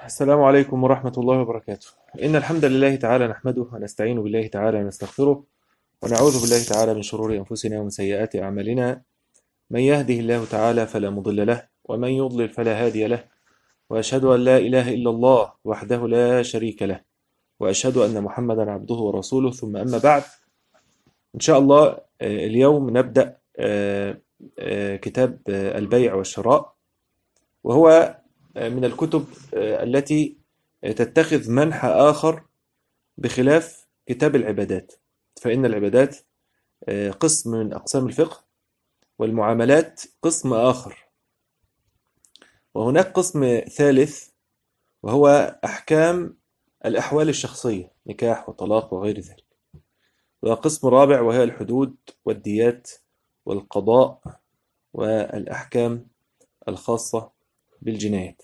السلام عليكم ورحمة الله وبركاته. إن الحمد لله تعالى نحمده ونستعين بالله تعالى ونستغفره ونعوذ بالله تعالى من شرور أنفسنا ومن سيئات أعمالنا. من يهده الله تعالى فلا مضل له ومن يضلل فلا هادي له، وأشهد أن لا إله إلا الله وحده لا شريك له، وأشهد أن محمدا عبده ورسوله. ثم أما بعد، إن شاء الله اليوم نبدأ كتاب البيع والشراء، وهو من الكتب التي تتخذ منحى آخر بخلاف كتاب العبادات. فإن العبادات قسم من أقسام الفقه، والمعاملات قسم آخر، وهناك قسم ثالث وهو أحكام الأحوال الشخصية، نكاح وطلاق وغير ذلك. وقسم رابع وهي الحدود والديات والقضاء والأحكام الخاصة بالجنايات.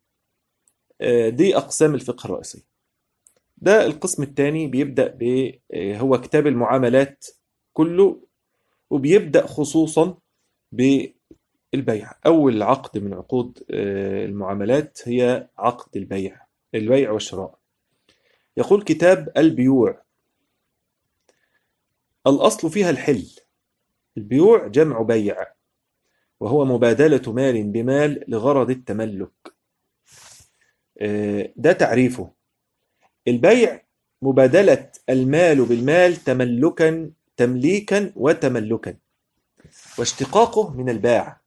دي أقسام الفقه الرئيسية. ده القسم الثاني بيبدأ هو كتاب المعاملات كله، وبيبدأ خصوصا بالبيع. أول عقد من عقود المعاملات هي عقد البيع والشراء. يقول كتاب البيوع: الأصل فيها الحل. البيوع جمع بيع، وهو مبادلة مال بمال لغرض التملك. ده تعريفه. البيع مبادلة المال بالمال تمليكا وتملكا، واشتقاقه من الباع،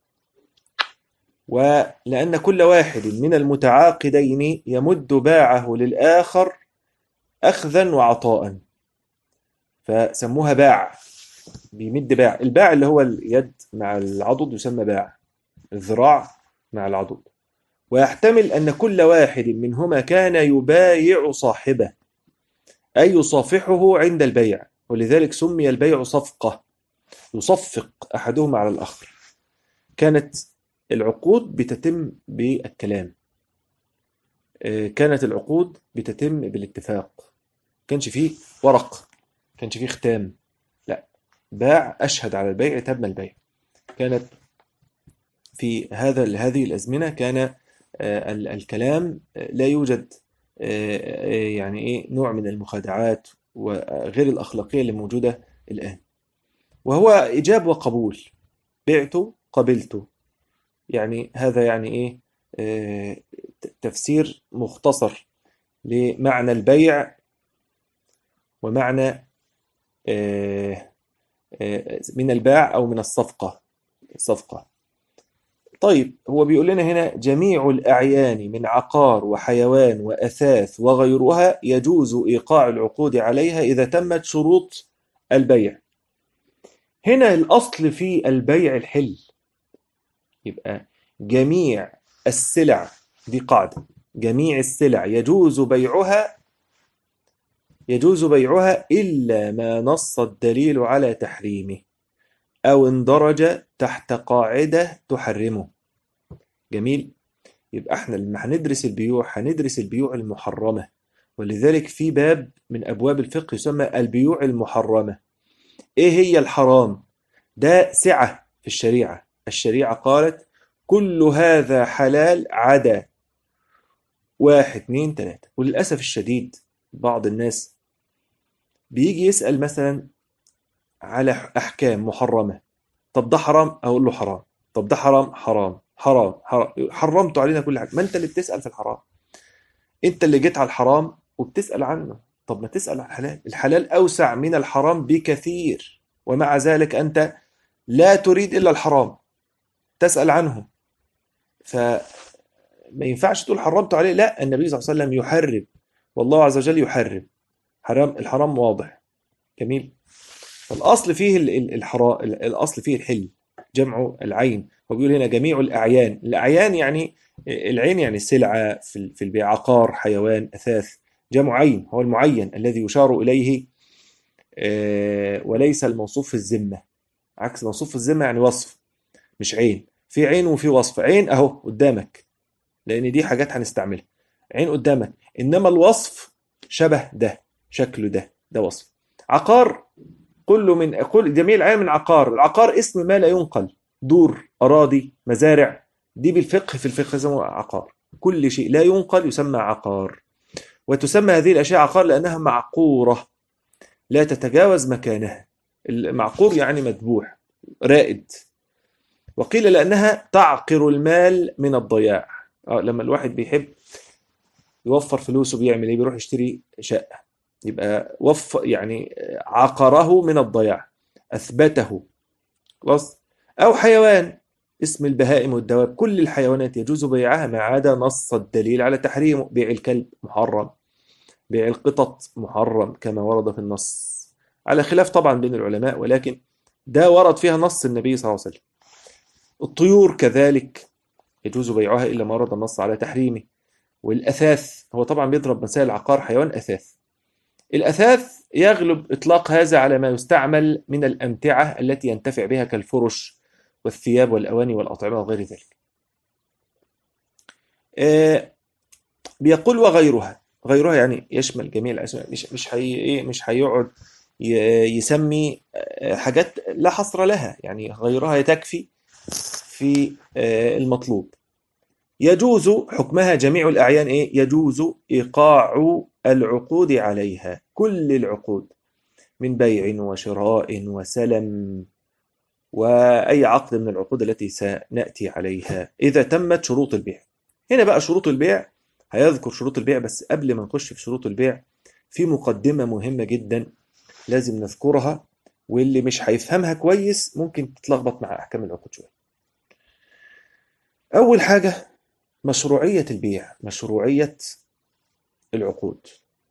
ولأن كل واحد من المتعاقدين يمد باعه للآخر أخذا وعطاء، فسموها باع. بيمد باع. الباع اللي هو اليد مع العضد يسمى باع، الذراع مع العضد. ويحتمل أن كل واحد منهما كان يبايع صاحبه، أي يصافحه عند البيع، ولذلك سمي البيع صفقة، يصفق أحدهما على الآخر. كانت العقود بتتم بالكلام، كانت العقود بتتم بالاتفاق، كانش فيه ورق، كانش فيه ختام، لا، باع أشهد على البيع تم البيع. كانت في هذه الأزمنة كان الكلام لا يوجد يعني إيه نوع من المخادعات وغير الأخلاقية اللي موجودة الآن، وهو إيجاب وقبول. بعت قبلت، يعني هذا يعني إيه تفسير مختصر لمعنى البيع ومعنى من الباع أو من الصفقة. طيب، هو بيقول لنا هنا: جميع الأعيان من عقار وحيوان وأثاث وغيرها يجوز إيقاع العقود عليها إذا تمت شروط البيع. هنا الأصل في البيع الحل، يبقى جميع السلع، دي قاعدة، جميع السلع يجوز بيعها إلا ما نص الدليل على تحريمه أو اندرج تحت قاعدة تحرمه. جميل. يبقى احنا لما هندرس البيوع المحرمة، ولذلك في باب من أبواب الفقه يسمى البيوع المحرمة. إيه هي الحرام؟ ده سعة في الشريعة قالت: كل هذا حلال عدا واحد اتنين تلاتة. وللأسف الشديد بعض الناس بيجي يسأل مثلا على أحكام محرمة: طب ده حرام؟ أقول له حرام. طب ده حرام؟ حرام حرام حرام. حرمتوا علينا كل حاجة. ما أنت اللي بتسأل في الحرام، أنت اللي جيت على الحرام وبتسأل عنه. طب ما تسأل عن الحلال. الحلال أوسع من الحرام بكثير، ومع ذلك أنت لا تريد إلا الحرام تسأل عنه. فما ينفعش تقول حرمت عليه. لا، النبي صلى الله عليه وسلم يحرم، والله عز وجل يحرم. الحرام واضح. جميل. فالأصل فيه الحرام، الأصل فيه الحل، جمع العين. وبيقول هنا جميع الأعيان يعني العين، يعني سلعة في البيع، عقار، حيوان، أثاث. جمع عين هو المعين الذي يشار إليه، وليس الموصوف في الذمة. عكس موصوف في الذمة يعني وصف، مش عين. في عين وفي وصف. عين أهو قدامك، لأن دي حاجات هنستعملها. عين قدامك، إنما الوصف شبه ده، شكله ده وصف. عقار، كل جميع العين من عقار. العقار اسم ما لا ينقل، دور، أراضي، مزارع. دي في الفقه اسمه عقار. كل شيء لا ينقل يسمى عقار. وتسمى هذه الأشياء عقار لأنها معقورة لا تتجاوز مكانها. المعقور يعني مذبوح رائد. وقيل لأنها تعقر المال من الضياع. لما الواحد بيحب يوفر فلوسه بيعمل ايه؟ بيروح يشتري شقة، يبقى يعني عقره من الضياع، أثبته. خلاص. أو حيوان، اسم البهائم والدواب، كل الحيوانات يجوز بيعها ما عدا نص الدليل على تحريمه. بيع الكلب محرم، بيع القطط محرم كما ورد في النص، على خلاف طبعا بين العلماء، ولكن ده ورد فيها نص النبي صلى الله عليه وسلم. الطيور كذلك يجوز بيعها إلا ما ورد النص على تحريمه. والأثاث، هو طبعا بيضرب مثال العقار حيوان أثاث. الأثاث يغلب إطلاق هذا على ما يستعمل من الأمتعة التي ينتفع بها كالفرش والثياب والأواني والأطعمة وغير ذلك. بيقول وغيرها. غيرها يعني يشمل جميع الأسماء، مش هيقعد يسمي حاجات لا حصر لها، يعني غيرها تكفي في المطلوب. يجوز حكمها جميع الأعيان إيه؟ يجوز إيقاع العقود عليها، كل العقود من بيع وشراء وسلم وأي عقد من العقود التي سنأتي عليها إذا تمت شروط البيع. هنا بقى شروط البيع، هيذكر شروط البيع، بس قبل ما نخش في شروط البيع في مقدمة مهمة جدا لازم نذكرها، واللي مش هيفهمها كويس ممكن تتلخبط مع أحكام العقود شوية. أول حاجة مشروعية البيع، مشروعية العقود.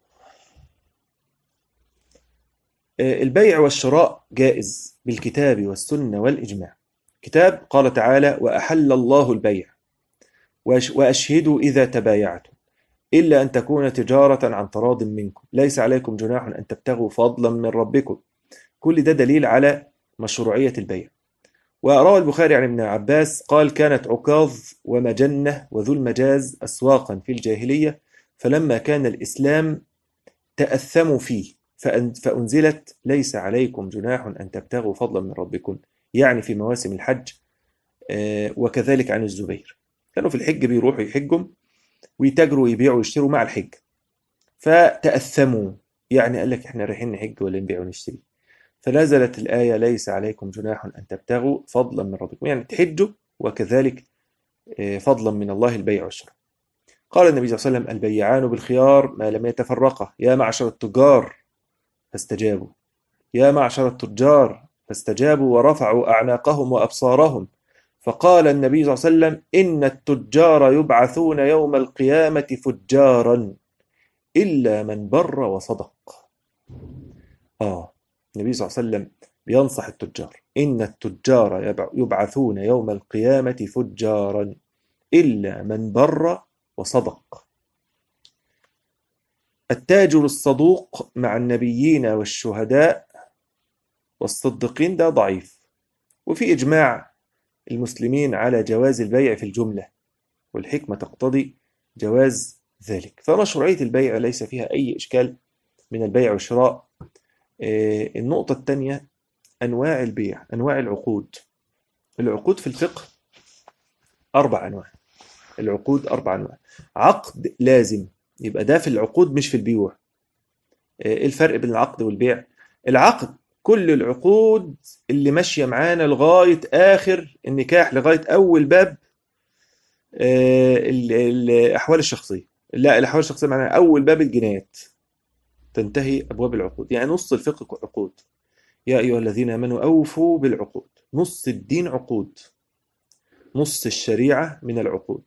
البيع والشراء جائز بالكتاب والسنة والإجماع. كتاب قال تعالى: وأحل الله البيع وأشهدوا إذا تبايعتم إلا أن تكون تجارة عن تراض منكم ليس عليكم جناح أن تبتغوا فضلا من ربكم. كل ده دليل على مشروعية البيع. وروى البخاري عن ابن عباس قال: كانت عكاظ ومجنة وذو المجاز أسواقا في الجاهلية، فلما كان الإسلام تأثموا فيه فأنزلت: ليس عليكم جناح أن تبتغوا فضلا من ربكم، يعني في مواسم الحج. وكذلك عن الزبير، كانوا في الحج بيروحوا يحجوا ويتاجروا ويبيعوا ويشتروا مع الحج، فتأثموا، يعني قال لك احنا رايحين نحج ولا نبيع ونشتري، فنزلت الآية: ليس عليكم جناح أن تبتغوا فضلا من ربكم، يعني تحجوا وكذلك فضلا من الله البيع والشراء. قال النبي صلى الله عليه وسلم: البيعان بالخيار ما لم يتفرقا، يا معشر التجار فاستجابوا، يا معشر التجار فاستجابوا ورفعوا أعناقهم وأبصارهم. فقال النبي صلى الله عليه وسلم: إن التجار يبعثون يوم القيامة فجارا إلا من بر وصدق. النبي صلى الله عليه وسلم بينصح التجار: إن التجار يبعثون يوم القيامة فجارا إلا من بر وصدق. التاجر الصدوق مع النبيين والشهداء والصديقين ده ضعيف، وفي إجماع المسلمين على جواز البيع في الجملة، والحكمة تقتضي جواز ذلك، فمشروعية البيع ليس فيها أي إشكال من البيع والشراء. النقطة الثانية أنواع البيع، أنواع العقود. العقود في الفقه 4 أنواع. العقود 4 أنواع. عقد لازم، يبقى ده في العقود مش في البيوع. الفرق بين العقد والبيع: العقد كل العقود اللي ماشية معانا لغاية آخر النكاح، لغاية أول باب الأحوال الشخصية. لا، الأحوال الشخصية معناها أول باب الجنايات، تنتهي أبواب العقود، يعني نص الفقه عقود. يا أيها الذين آمنوا أوفوا بالعقود. نص الدين عقود، نص الشريعة من العقود.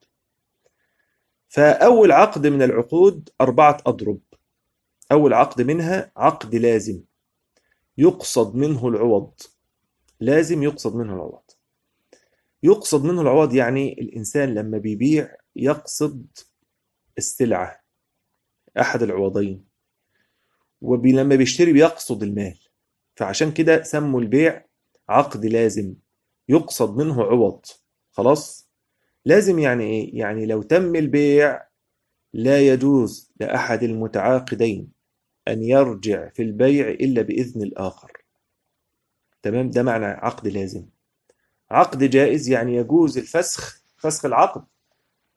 فأول عقد من العقود 4 أضرب. أول عقد منها عقد لازم يقصد منه العوض. لازم يقصد منه العوض. يقصد منه العوض يعني الإنسان لما بيبيع يقصد السلعة، أحد العوضين، ولما بيشتري بيقصد المال، فعشان كده سموا البيع عقد لازم يقصد منه عوض. خلاص. لازم يعني إيه؟ يعني لو تم البيع لا يجوز لأحد المتعاقدين أن يرجع في البيع إلا بإذن الآخر. تمام؟ ده معنى عقد لازم. عقد جائز يعني يجوز الفسخ، فسخ العقد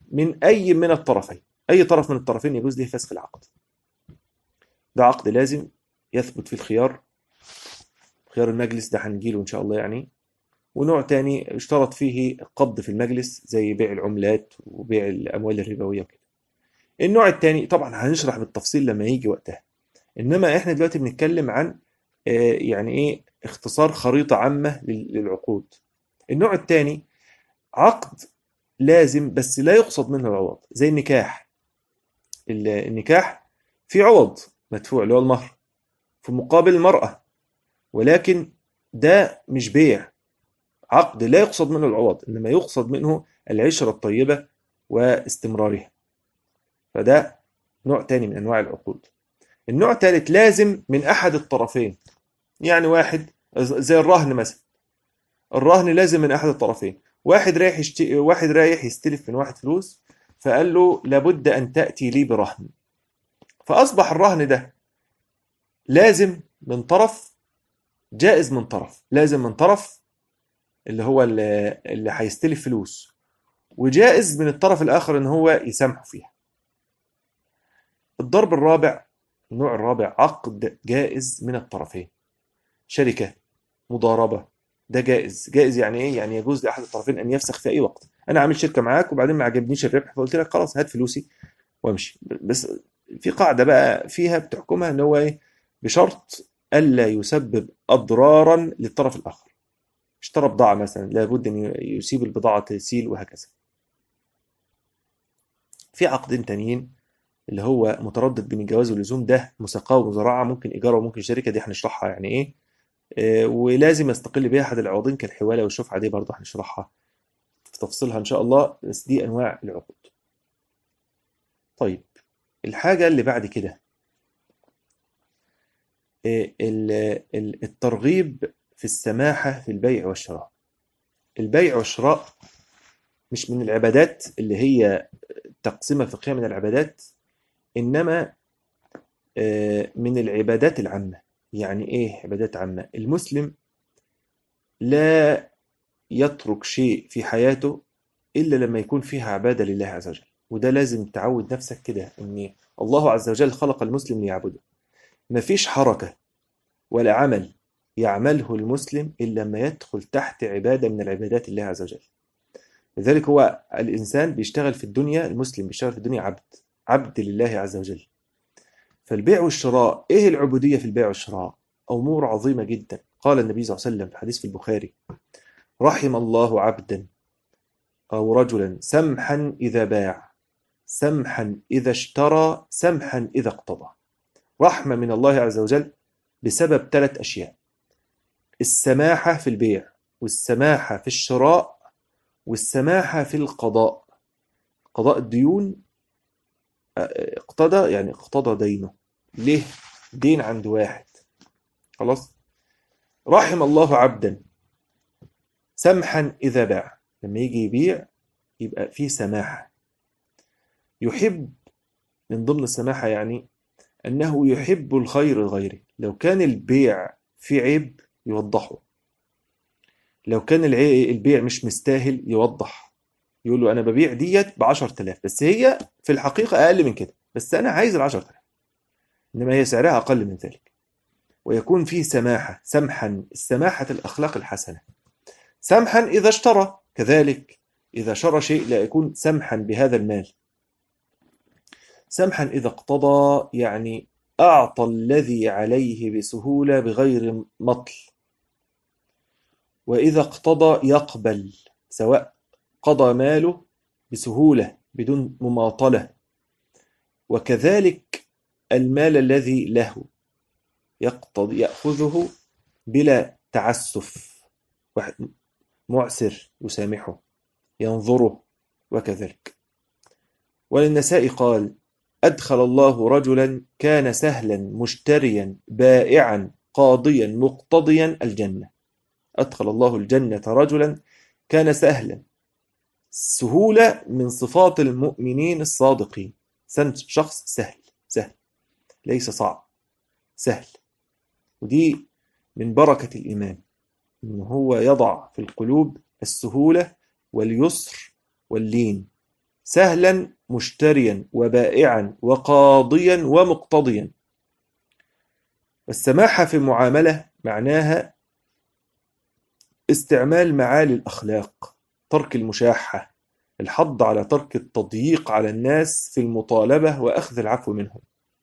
من أي من الطرفين، أي طرف من الطرفين يجوز له فسخ العقد. ده عقد لازم يثبت فيه الخيار، خيار المجلس ده هنجيله إن شاء الله يعني. ونوع تاني اشترط فيه قبض في المجلس زي بيع العملات وبيع الأموال الربوية وكده. النوع التاني طبعا هنشرح بالتفصيل لما يجي وقتها، إنما إحنا دلوقتي بنتكلم عن يعني إيه اختصار خريطة عامة للعقود. النوع التاني عقد لازم بس لا يقصد منه العوض، زي النكاح. النكاح في عوض مدفوع اللي هو المهر في مقابل المرأة، ولكن ده مش بيع، عقد لا يقصد منه العوض، إنما يقصد منه العشرة الطيبة واستمرارها. فده نوع تاني من أنواع العقود. النوع الثالث لازم من أحد الطرفين، يعني واحد زي الرهن مثلا. الرهن لازم من أحد الطرفين. واحد رايح يستلف من واحد فلوس، فقال له لابد أن تأتي لي برهن، فأصبح الرهن ده لازم من طرف، جائز من طرف. لازم من طرف اللي هو اللي هيستلف فلوس، وجائز من الطرف الآخر إن هو يسامحه فيها. الضرب الرابع، النوع الرابع عقد جائز من الطرفين، شركة، مضاربة. ده جائز. جائز يعني إيه؟ يعني يجوز لأحد الطرفين أن يفسخ في أي وقت. أنا عامل شركة معاك وبعدين ما عجبنيش الربح، فقلت لك خلاص هات فلوسي وامشي. بس في قاعدة بقى فيها بتحكمها إن هو إيه؟ بشرط ألا يسبب أضرارا للطرف الآخر. اشترى بضاعة مثلا، لابد أن يسيب البضاعة تسيل وهكذا. في عقدين تانيين اللي هو متردد بين الجواز واللزوم، ده مساقاه ومزارعة، ممكن إيجار وممكن شركة، دي هنشرحها يعني إيه. ولازم يستقل بها أحد العوضين كالحوالة والشفعة، دي برضه هنشرحها في تفصيلها إن شاء الله، بس دي أنواع العقود. طيب الحاجة اللي بعد كده الترغيب في السماحة في البيع والشراء. البيع والشراء مش من العبادات اللي هي تقسيمة فقهية من العبادات، إنما من العبادات العامة. يعني إيه عبادات عامة؟ المسلم لا يترك شيء في حياته إلا لما يكون فيها عبادة لله عز وجل. وده لازم تعود نفسك كده، إن الله عز وجل خلق المسلم ليعبده. مفيش حركة ولا عمل يعمله المسلم إلا لما يدخل تحت عبادة من العبادات الله عز وجل. لذلك هو الإنسان بيشتغل في الدنيا، المسلم بيشتغل في الدنيا عبد، عبد لله عز وجل. فالبيع والشراء، إيه العبودية في البيع والشراء؟ أمور عظيمة جدا. قال النبي صلى الله عليه وسلم في حديث في البخاري: رحم الله عبدا أو رجلا سمحا إذا باع، سمحا إذا اشترى، سمحا إذا اقتضى. رحمة من الله عز وجل بسبب 3 أشياء: السماحة في البيع، والسماحة في الشراء، والسماحة في القضاء. قضاء الديون، اقتضى يعني اقتضى دينه، ليه دين عند واحد خلاص. رحم الله عبدا سمحا إذا باع، لما يجي يبيع يبقى فيه سماحة. يحب، من ضمن السماحة يعني أنه يحب الخير لغيره. لو كان البيع فيه عيب يوضحه، لو كان البيع مش مستاهل يوضح، يقول له أنا ببيع ديت ب10,000 بس هي في الحقيقة أقل من كده، بس أنا عايز ال10,000، إنما هي سعرها أقل من ذلك. ويكون فيه سماحة، سمحا، السماحة الأخلاق الحسنة. سمحا إذا اشترى، كذلك إذا شرى شيء لا يكون سمحا بهذا المال. سمحا إذا اقتضى، يعني أعطى الذي عليه بسهولة بغير مطل. وإذا اقتضى يقبل، سواء قضى ماله بسهولة بدون مماطلة. وكذلك المال الذي له يقتضي يأخذه بلا تعسف، واحد معسر يسامحه، ينظره، وكذلك. وللنساء قال: أدخل الله رجلا كان سهلا مشتريا بائعا قاضيا مقتضيا الجنة. أدخل الله الجنة رجلا كان سهلا. السهولة من صفات المؤمنين الصادقين، شخص سهل، سهل ليس صعب، سهل. ودي من بركة الإيمان، إن هو يضع في القلوب السهولة واليسر واللين. سهلا مشتريا وبائعا وقاضيا ومقتضيا. والسماحة في المعاملة معناها استعمال معالي الأخلاق، ترك المشاحة، الحض على ترك التضييق على الناس في المطالبة وأخذ العفو منهم.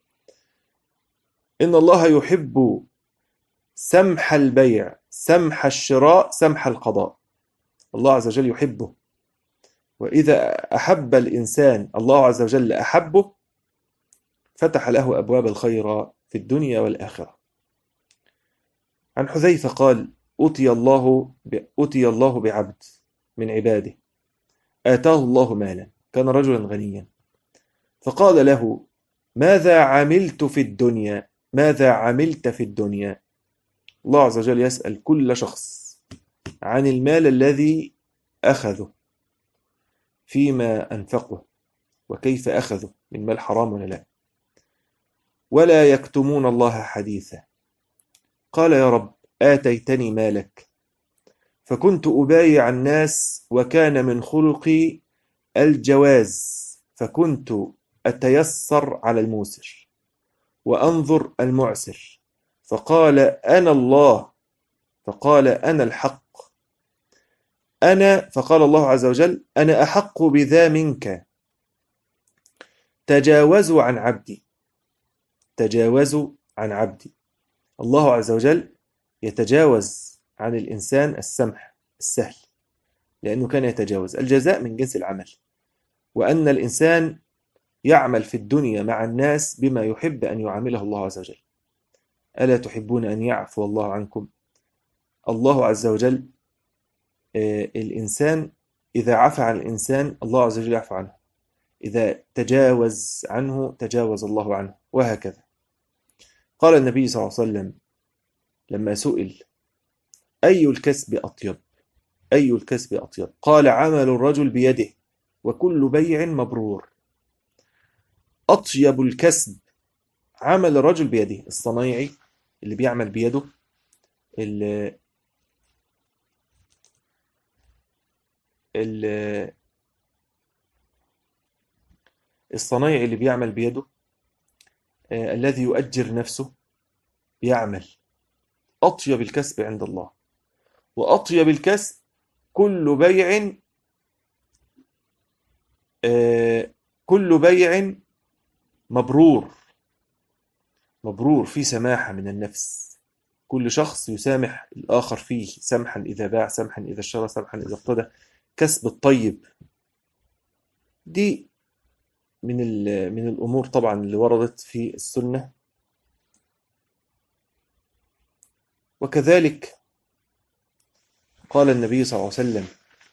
إن الله يحب سمح البيع، سمح الشراء، سمح القضاء. الله عز وجل يحبه، وإذا أحب الإنسان الله عز وجل أحبه، فتح له أبواب الخير في الدنيا والآخرة. عن حذيفة قال: أتي الله بعبد من عباده آتاه الله مالا، كان رجلا غنيا، فقال له: ماذا عملت في الدنيا؟ ماذا عملت في الدنيا؟ الله عز وجل يسأل كل شخص عن المال الذي أخذه، فيما أنفقه، وكيف أخذه، من مال حرام ولا لا، ولا يكتمون الله حديثا. قال: يا رب، آتيتني مالك فكنت أبايع الناس، وكان من خلقي الجواز، فكنت أتيسر على الموسر وأنظر المعسر، فقال: أنا الله، فقال: أنا الحق، فقال الله عز وجل: أنا أحق بذا منك، تجاوزوا عن عبدي، تجاوزوا عن عبدي. الله عز وجل يتجاوز عن الإنسان السمح السهل، لأنه كان يتجاوز. الجزاء من جنس العمل، وأن الإنسان يعمل في الدنيا مع الناس بما يحب أن يعامله الله عز وجل. ألا تحبون أن يعفو الله عنكم؟ الله عز وجل الإنسان إذا عفى عن الإنسان الله عز وجل يعفو عنه، إذا تجاوز عنه تجاوز الله عنه، وهكذا. قال النبي صلى الله عليه وسلم لما سئل: أي الكسب أطيب؟ أي الكسب أطيب؟ قال: عمل الرجل بيده، وكل بيع مبرور. أطيب الكسب عمل الرجل بيده، الصنايعي اللي بيعمل بيده، ال ال الصنايعي اللي بيعمل بيده، الذي يؤجر نفسه يعمل. أطيب الكسب عند الله، وأطيب الكسب كل بيع كل بيع مبرور، مبرور في سماحة من النفس. كل شخص يسامح الآخر فيه، سمحا إذا باع، سمحا إذا اشترى، سمحا إذا اقتدى. كسب الطيب دي من الأمور طبعا اللي وردت في السنة. وكذلك قال النبي صلى الله عليه وسلم: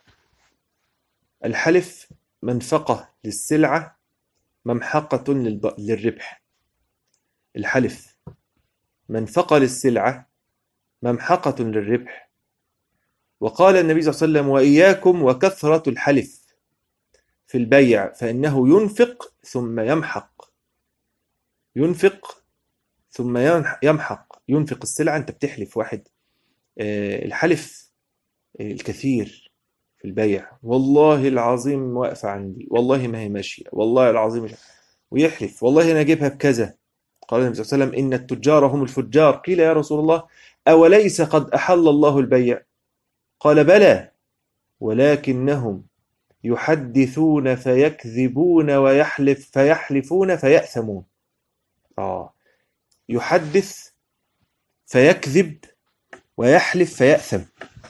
الحلف منفقة للسلعة، ممحقة للربح. الحلف منفقة للسلعة، ممحقة للربح. وقال النبي صلى الله عليه وسلم: وإياكم وكثرة الحلف في البيع، فإنه ينفق ثم يمحق. ينفق ثم يمحق. ينفق السلعة، أنت بتحلف واحد، الحلف الكثير في البيع، والله العظيم واقفة عندي، والله ما هي ماشية، والله العظيم مش، ويحلف والله أنا أجيبها بكذا. قال النبي صلى الله عليه وسلم: إن التجار هم الفجار. قيل: يا رسول الله، أوليس قد أحل الله البيع؟ قال: بلى، ولكنهم يحدثون فيكذبون، فيحلفون فيأثمون. يحدث فيكذب ويحلف فيأثم.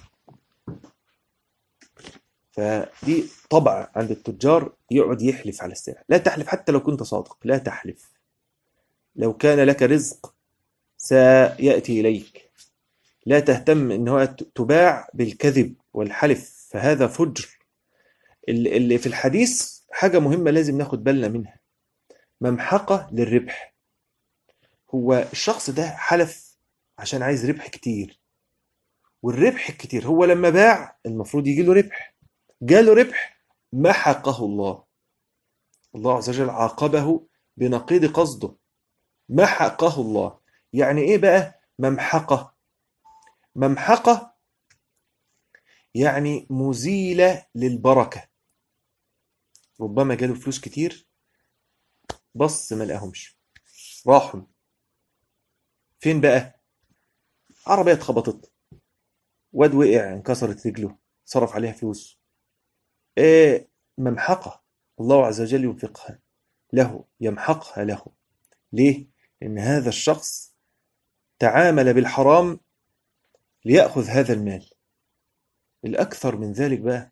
فدي طبع عند التجار، يقعد يحلف على السلع. لا تحلف حتى لو كنت صادق، لا تحلف. لو كان لك رزق سيأتي إليك. لا تهتم إن هو تباع بالكذب والحلف، فهذا فجر. اللي في الحديث حاجة مهمة لازم ناخد بالنا منها: ممحقة للربح. هو الشخص ده حلف عشان عايز ربح كتير، والربح الكتير هو لما باع المفروض يجي له ربح، جاله ربح، محقه الله. الله عز وجل عاقبه بنقيض قصده، محقه الله. يعني ايه بقى ممحقة؟ ممحقة يعني مزيلة للبركة. ربما جاله فلوس كتير، بص ما لقاهمش، راحوا فين بقى؟ عربية اتخبطت، واد وقع انكسرت رجله، صرف عليها فلوس، ايه، ممحقة. الله عز وجل ينفقها له، يمحقها له. ليه؟ لأن هذا الشخص تعامل بالحرام ليأخذ هذا المال. الأكثر من ذلك بقى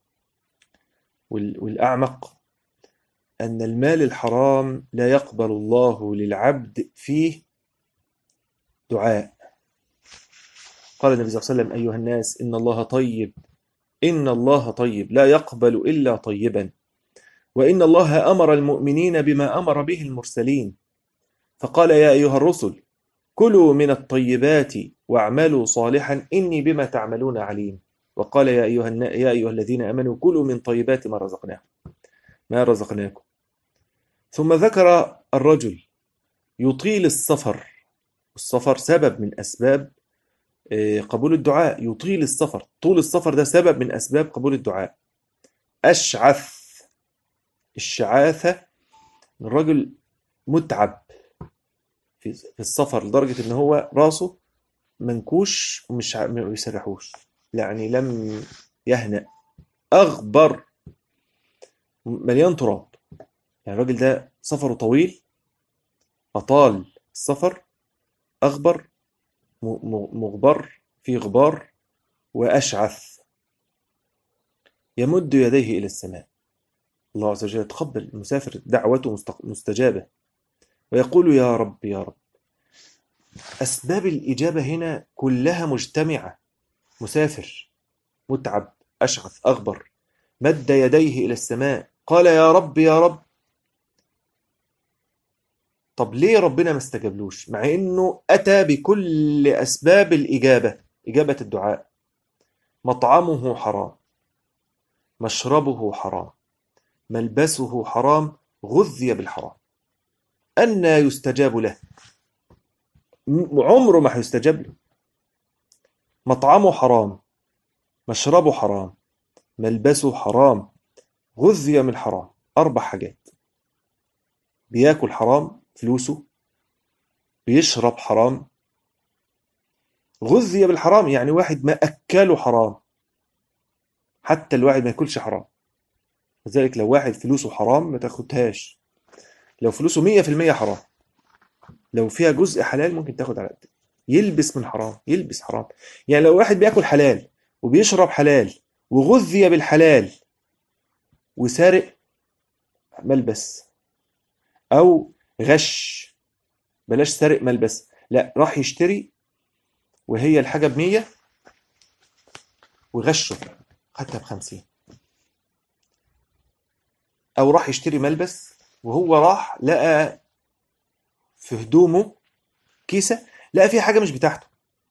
والأعمق، أن المال الحرام لا يقبل الله للعبد فيه دعاء. قال النبي صلى الله عليه وسلم: أيها الناس، إن الله طيب، إن الله طيب لا يقبل إلا طيبا، وإن الله أمر المؤمنين بما أمر به المرسلين، فقال: يا أيها الرسل كلوا من الطيبات واعملوا صالحا إني بما تعملون عليم. وقال: يا أيها الذين آمنوا كلوا من طيبات ما رزقناكم. ثم ذكر الرجل يطيل السفر، والسفر سبب من أسباب قبول الدعاء. يطيل السفر، طول السفر ده سبب من أسباب قبول الدعاء. أشعث، الشعاثة، الرجل متعب في السفر لدرجة إن هو راسه منكوش ومش ما بيسرحوش، يعني لم يهنأ، أغبر، مليان تراب. يعني الراجل ده سفره طويل، أطال السفر، أغبر، مغبر، في غبار، وأشعث، يمد يديه إلى السماء. الله عز وجل يتقبل المسافر، دعوته مستجابة، ويقول: يا رب يا رب. أسباب الإجابة هنا كلها مجتمعة. مسافر متعب أشعث أغبر، مد يديه إلى السماء، قال: يا رب يا رب. طب ليه ربنا ما استجابلوش مع إنه أتى بكل أسباب الإجابة، إجابة الدعاء؟ مطعمه حرام، مشربه حرام، ملبسه حرام، غذي بالحرام، أنى يستجاب له؟ عمره ما هيستجاب له. مطعمه حرام، مشربه حرام، ملبسه حرام، غذي من حرام. 4 حاجات: بياكل حرام فلوسه، بيشرب حرام، غذي بالحرام، يعني واحد ما أكله حرام. حتى الواحد ما ياكلش حرام، لذلك لو واحد فلوسه حرام ما تاخدهاش. لو فلوسه 100% حرام، لو فيها جزء حلال ممكن تاخد على قد. يلبس من حرام، يلبس حرام. يعني لو واحد بياكل حلال وبيشرب حلال وغذي بالحلال وسارق ملبس أو غش، بلاش سارق ملبس، لا، راح يشتري وهي الحاجة ب100 وغشه، خدها ب50. أو راح يشتري ملبس وهو راح لقى في هدومه كيسة، لقى فيها حاجة مش بتاعته،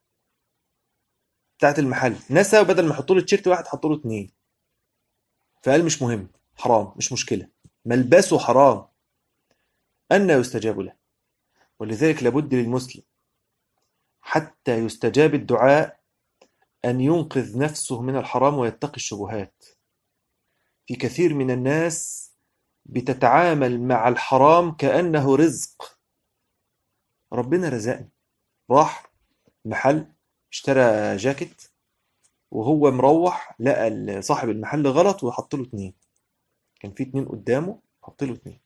بتاعت المحل، نسى، وبدل ما يحط له تيشيرت واحد حط له 2. فقال: مش مهم، حرام، مش مشكلة. ملبسه حرام، أنى يستجاب له؟ ولذلك لابد للمسلم حتى يستجاب الدعاء أن ينقذ نفسه من الحرام ويتقي الشبهات. في كثير من الناس بتتعامل مع الحرام كأنه رزق. ربنا رزقني، راح محل اشترى جاكيت، وهو مروح لقى صاحب المحل غلط وحط له 2. كان في 2 قدامه، حط له 2.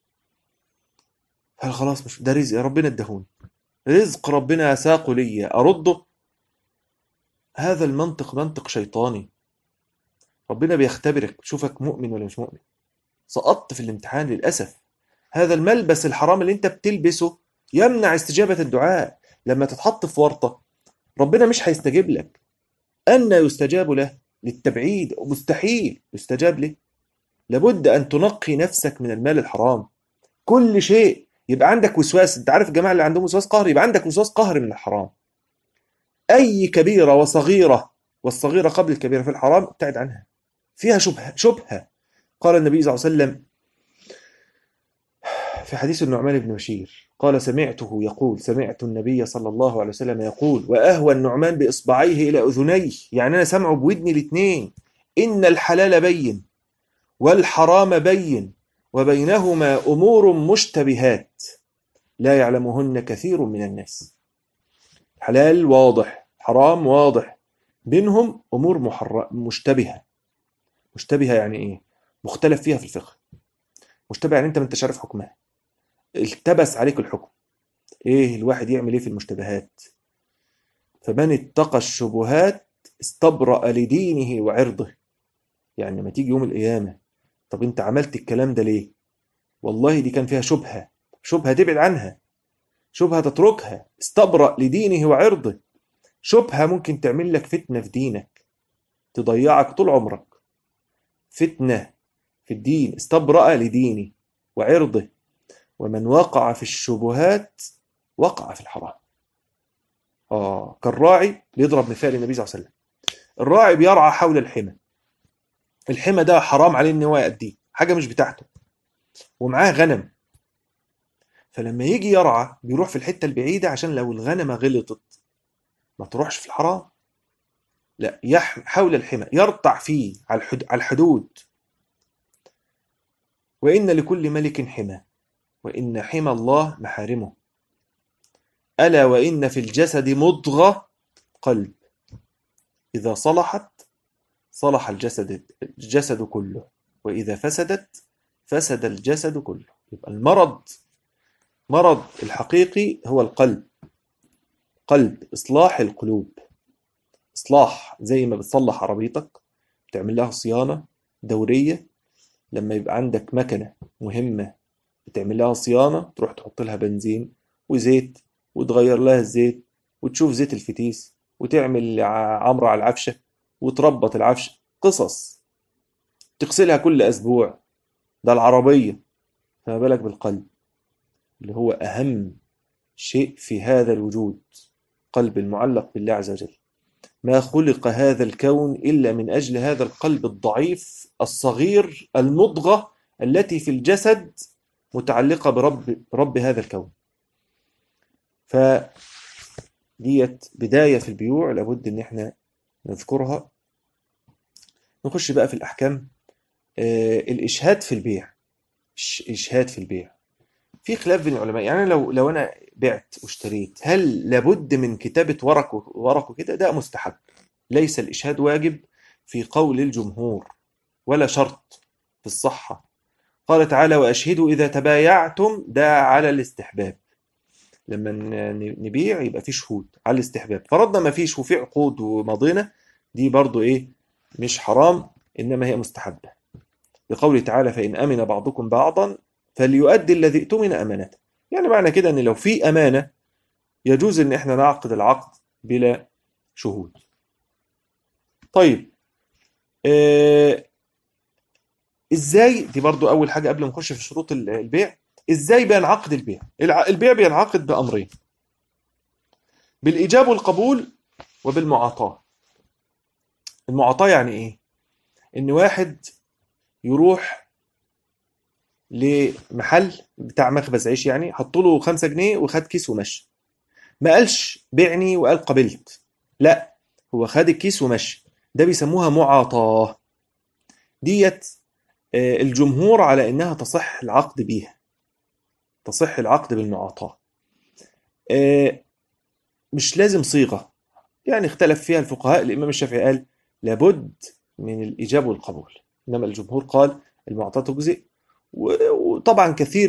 قال: خلاص، مش ده رزق ربنا اداهوني، رزق ربنا ساقه لي، أرده؟ هذا المنطق منطق شيطاني. ربنا بيختبرك، شوفك مؤمن ولا مش مؤمن. سقطت في الامتحان للأسف. هذا الملبس الحرام اللي انت بتلبسه يمنع استجابة الدعاء. لما تتحط في ورطة ربنا مش هيستجيب لك. أن يستجاب له؟ للتبعيد، مستحيل يستجاب له. لابد أن تنقي نفسك من المال الحرام. كل شيء يبقى عندك وسواس. انت عارف الجماعة اللي عندهم وسواس قهري، يبقى عندك وسواس قهري من الحرام. أي كبيرة وصغيرة، والصغيرة قبل الكبيرة في الحرام، ابتعد عنها، فيها شبهة. قال النبي صلى الله عليه وسلم في حديث النعمان بن بشير، قال: سمعت النبي صلى الله عليه وسلم يقول، وأهوى النعمان بإصبعيه إلى أذنيه، يعني أنا سمعه بودني الاثنين: إن الحلال بين والحرام بين وبينهما أمور مشتبهات لا يعلمهن كثير من الناس. حلال واضح، حرام واضح، بينهم أمور مشتبهة. مشتبهة يعني إيه؟ مختلف فيها في الفقه. مشتبه يعني أنت ما انتش عارف حكمها، التبس عليك الحكم. إيه الواحد يعمل إيه في المشتبهات؟ فمن اتقى الشبهات استبرأ لدينه وعرضه. يعني لما تيجي يوم القيامة، طب أنت عملت الكلام ده ليه؟ والله دي كان فيها شبهة، شبهة تبعد عنها، شبهة تتركها، استبرأ لدينه وعرضه. شبهة ممكن تعمل لك فتنة في دينك، تضيعك طول عمرك. فتنة في الدين، استبرأ لدينه وعرضه. ومن وقع في الشبهات وقع في الحرام. كالراعي، بيضرب مثال النبي صلى الله عليه وسلم. الراعي بيرعى حول الحمى، الحمى ده حرام عليه ان هو يأديه، حاجة مش بتاعته، ومعاه غنم. فلما يجي يرعى بيروح في الحتة البعيدة عشان لو الغنمة غلطت ما تروحش في الحرام. لا، حول الحمى، يرتع فيه على الحدود. وإن لكل ملك حمى، وإن حمى الله محارمه. ألا وإن في الجسد مضغة، قلب، إذا صلحت صلح الجسد كله، وإذا فسدت فسد الجسد كله. يبقى مرض الحقيقي هو القلب. قلب، إصلاح القلوب. إصلاح زي ما بتصلح عربيتك، بتعمل لها صيانة دورية. لما يبقى عندك مكنة مهمة بتعمل لها صيانة، تروح تحط لها بنزين وزيت، وتغير لها الزيت، وتشوف زيت الفتيس، وتعمل عمرة على العفشة، وتربط العفشة، قصص تغسلها كل أسبوع. ده العربية، فما بالك بالقلب اللي هو أهم شيء في هذا الوجود، قلب المعلق بالله عز وجل. ما خلق هذا الكون إلا من أجل هذا القلب الضعيف الصغير، المضغة التي في الجسد متعلقة برب هذا الكون. فديت بداية في البيوع لابد إن احنا نذكرها. نخش بقى في الأحكام. الإشهاد في البيع. إشهاد في البيع في خلاف بين العلماء. يعني لو أنا بعت واشتريت، هل لابد من كتابة ورق وكده؟ ده مستحب، ليس الإشهاد واجب في قول الجمهور، ولا شرط في الصحة. قال تعالى: وأشهدوا إذا تبايعتم، ده على الاستحباب. لما نبيع يبقى في شهود على الاستحباب. فرضنا ما فيش وفي عقود ومضينا، دي برضو إيه؟ مش حرام، إنما هي مستحبة، لقوله تعالى: فإن أمن بعضكم بعضا فليؤدي الذي اؤتمن أمانته. يعني معنى كده إن لو في أمانة يجوز إن إحنا نعقد العقد بلا شهود. طيب، إزاي؟ دي برضو أول حاجة قبل ما نخش في شروط البيع. إزاي بينعقد البيع؟ البيع بينعقد بأمرين: بالإيجاب والقبول، وبالمعاطاة. المعاطاة يعني إيه؟ إن واحد يروح لمحل بتاع مخبز عيش، يعني حط له 5 جنيه وخد كيس ومشي. ما قالش بيعني وقال قبلت، لا، هو خد الكيس ومشي. ده بيسموها معاطاة. ديت الجمهور على إنها تصح العقد بيها، تصح العقد بالمعاطاة. مش لازم صيغة، يعني اختلف فيها الفقهاء. الإمام الشافعي قال لابد من الإيجاب والقبول، إنما الجمهور قال المعطاة تجزئ. وطبعا كثير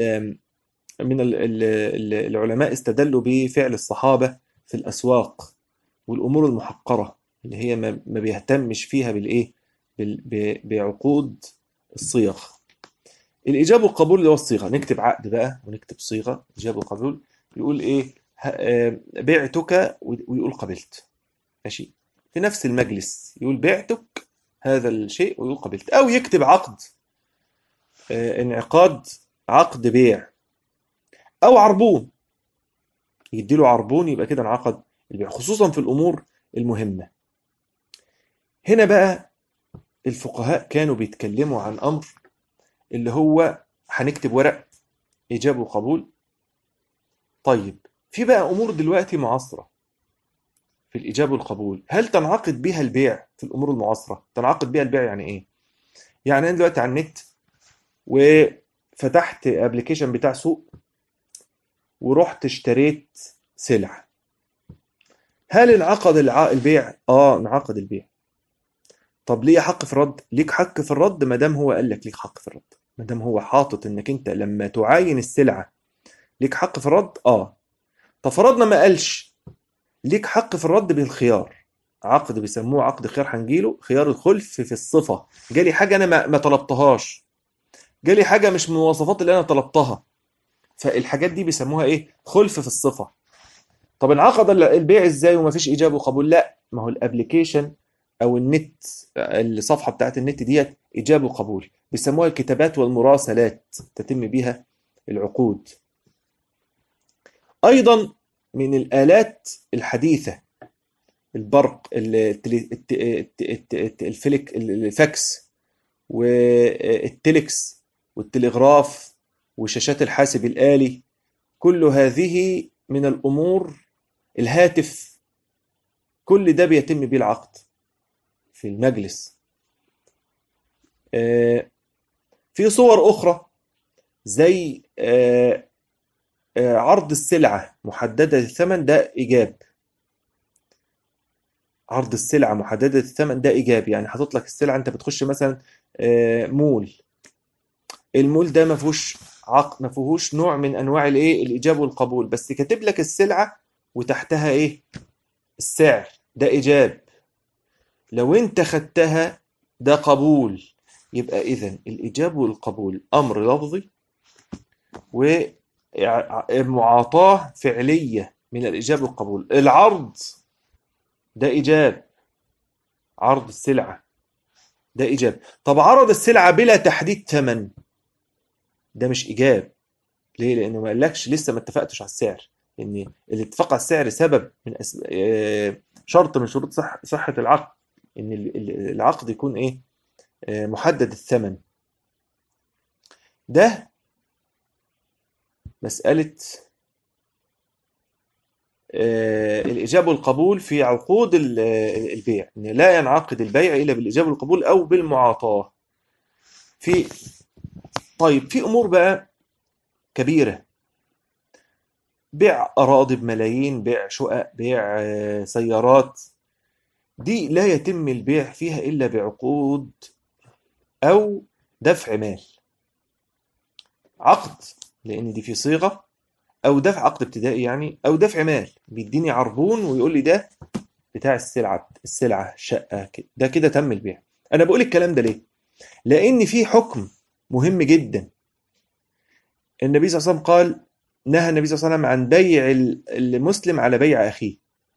من العلماء استدلوا بفعل الصحابة في الأسواق والأمور المحقرة اللي هي ما بيهتمش فيها بالإيه، بعقود الصيغ. الإيجاب والقبول اللي هو الصيغة، نكتب عقد بقى ونكتب صيغة إيجاب وقبول. يقول إيه؟ بعتك، ويقول قبلت. ماشي. في نفس المجلس يقول بعتك هذا الشيء ويقول قبلت. أو يكتب عقد انعقاد عقد بيع، أو عربون، يديله عربون، يبقى كده انعقد البيع، خصوصا في الأمور المهمة. هنا بقى الفقهاء كانوا بيتكلموا عن أمر اللي هو هنكتب ورق إيجاب وقبول. طيب، في بقى أمور دلوقتي معاصرة في الإيجاب والقبول، هل تنعقد بها البيع؟ في الأمور المعاصرة تنعقد بها البيع يعني إيه؟ يعني انا دلوقتي على النت وفتحت ابلكيشن بتاع سوق ورحت اشتريت سلع، هل انعقد البيع؟ اه انعقد البيع. طب ليه حق في الرد؟ ليك حق في الرد ما دام هو قال لك ليك حق في الرد، ما دام هو حاطط انك انت لما تعاين السلعه ليك حق في الرد. اه طب فرضنا ما قالش ليك حق في الرد بالخيار، عقد بيسموه عقد خيار، هنجيله خيار الخلف في الصفه. جالي حاجه انا ما طلبتهاش، جالي حاجه مش من المواصفات اللي انا طلبتها، فالحاجات دي بيسموها ايه؟ خلف في الصفه. طب انعقد البيع ازاي وما فيش اجابه وقبول؟ لا، ما هو الابليكيشن او النت، الصفحه بتاعت النت ديت اجابه وقبول، بيسموها الكتابات والمراسلات تتم بيها العقود. ايضا من الالات الحديثه البرق، الفاكس والتليكس والتلغراف وشاشات الحاسب الآلي، كل هذه من الأمور، الهاتف، كل ده بيتم بيه العقد في المجلس. في صور أخرى زي عرض السلعة محددة الثمن، ده إيجاب. عرض السلعة محددة الثمن ده إيجاب، يعني حاطط لك السلعة، أنت بتخش مثلا مول، المول ده ما فيهوش عقد، ما فيهوش نوع من انواع الايه الايجاب والقبول، بس كاتب لك السلعه وتحتها ايه؟ السعر، ده ايجاب. لو انت خدتها ده قبول. يبقى اذا الايجاب والقبول امر لفظي ومعاطاه فعليه من الايجاب والقبول. العرض ده ايجاب، عرض السلعه ده ايجاب. طب عرض السلعه بلا تحديد ثمن ده مش ايجاب. ليه؟ لانه ما قالكش لسه ما اتفقتش على السعر، ان الاتفاق على السعر سبب من شرط من شروط صحة العقد، ان العقد يكون ايه؟ محدد الثمن. ده مسألة الإجابة والقبول في عقود البيع، إن لا ينعقد البيع إلا بالإجابة والقبول أو بالمعاطاة. في طيب في أمور بقى كبيرة، بيع أراضي بملايين، بيع شقق، بيع سيارات، دي لا يتم البيع فيها إلا بعقود أو دفع مال. عقد لأن دي في صيغة، أو دفع عقد ابتدائي يعني، أو دفع مال بيديني عربون ويقول لي ده بتاع السلعة الشقة كده، ده كده تم البيع. أنا بقول الكلام ده ليه؟ لأن في حكم مهم جدا. النبي صلى الله عليه وسلم قال، نهى النبي صلى الله عليه وسلم عن بيع المسلم على بيع أخيه،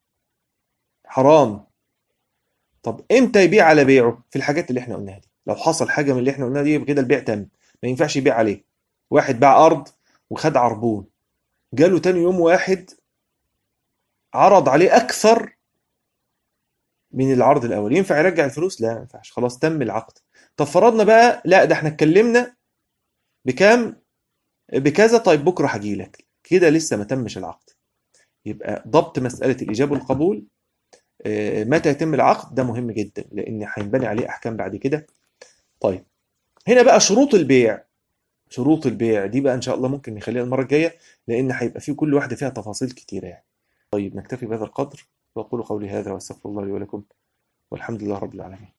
حرام. طب امتى يبيع على بيعه؟ في الحاجات اللي احنا قلناها دي، لو حصل حاجه من اللي احنا قلناها دي يبقى كده البيع تم، ما ينفعش يبيع عليه. واحد باع ارض وخد عربون، جاله تاني يوم واحد عرض عليه اكثر من العرض الاول، ينفع يرجع الفلوس؟ لا ما ينفعش، خلاص تم العقد. طب فرضنا بقى لا ده احنا اتكلمنا بكام؟ بكذا، طيب بكره هجي لك، كده لسه ما تمش العقد. يبقى ضبط مساله الايجاب والقبول متى يتم العقد ده مهم جدا، لان هينبني عليه احكام بعد كده. طيب هنا بقى شروط البيع. شروط البيع دي بقى ان شاء الله ممكن نخليها المره الجايه، لان هيبقى في كل واحده فيها تفاصيل كتيره يعني. طيب نكتفي بهذا القدر، واقول قولي هذا واستغفر الله لي ولكم، والحمد لله رب العالمين.